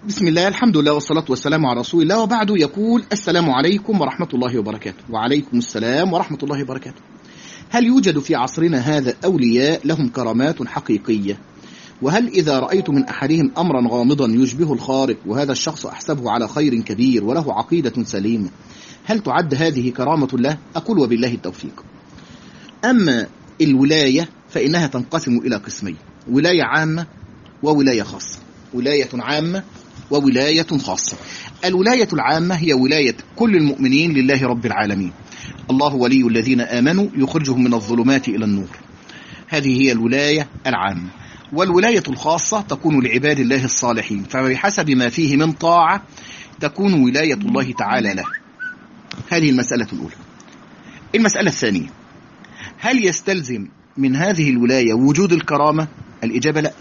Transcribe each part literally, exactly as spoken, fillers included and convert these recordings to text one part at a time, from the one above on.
بسم الله، الحمد لله والصلاة والسلام على رسول الله، وبعد. يقول: السلام عليكم ورحمة الله وبركاته. وعليكم السلام ورحمة الله وبركاته. هل يوجد في عصرنا هذا أولياء لهم كرامات حقيقية؟ وهل إذا رأيت من أحدهم أمرا غامضا يشبه الخارق وهذا الشخص أحسبه على خير كبير وله عقيدة سليمة، هل تعد هذه كرامة له؟ أقول وبالله التوفيق. أما الولاية فإنها تنقسم إلى قسمين: ولاية عامة وولاية خاصة. ولاية عامة وولاية خاصة. الولاية العامة هي ولاية كل المؤمنين لله رب العالمين. الله ولي الذين آمنوا يخرجهم من الظلمات إلى النور. هذه هي الولاية العامة. والولاية الخاصة تكون لعباد الله الصالحين، فبحسب ما فيه من طاعة تكون ولاية الله تعالى له. هذه المسألة الأولى. المسألة الثانية: هل يستلزم من هذه الولاية وجود الكرامة؟ الإجابة لا.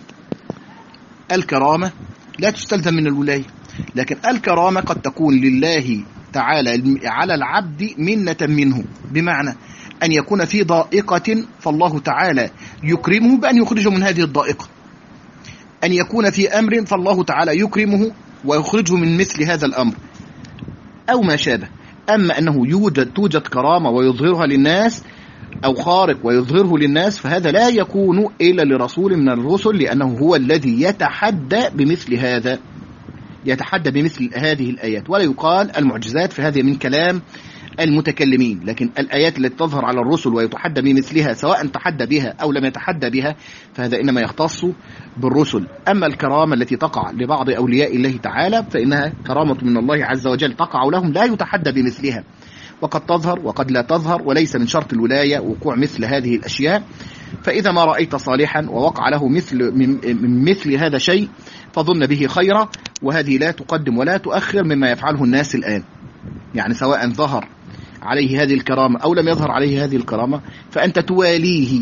الكرامة لا تستلزم من الولاية، لكن الكرامة قد تكون لله تعالى على العبد منة منه، بمعنى أن يكون في ضائقة فالله تعالى يكرمه بأن يخرجه من هذه الضائقة، أن يكون في أمر فالله تعالى يكرمه ويخرجه من مثل هذا الأمر أو ما شابه. أما أنه يوجد توجد كرامة ويظهرها للناس أو خارق ويظهره للناس، فهذا لا يكون إلا لرسول من الرسل، لأنه هو الذي يتحدى بمثل هذا، يتحدى بمثل هذه الآيات. ولا يقال المعجزات، فهذه من كلام المتكلمين، لكن الآيات التي تظهر على الرسل ويتحدى بمثلها سواء تحدى بها أو لم يتحدى بها، فهذا إنما يختص بالرسل. أما الكرامة التي تقع لبعض أولياء الله تعالى فإنها كرامة من الله عز وجل تقع لهم، لا يتحدى بمثلها، وقد تظهر وقد لا تظهر، وليس من شرط الولاية وقوع مثل هذه الأشياء. فإذا ما رأيت صالحا ووقع له مثل من مثل هذا شيء فظن به خيرا، وهذه لا تقدم ولا تؤخر مما يفعله الناس الآن. يعني سواء ظهر عليه هذه الكرامة أو لم يظهر عليه هذه الكرامة، فأنت تواليه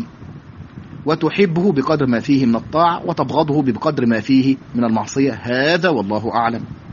وتحبه بقدر ما فيه من الطاعة وتبغضه بقدر ما فيه من المعصية. هذا والله أعلم.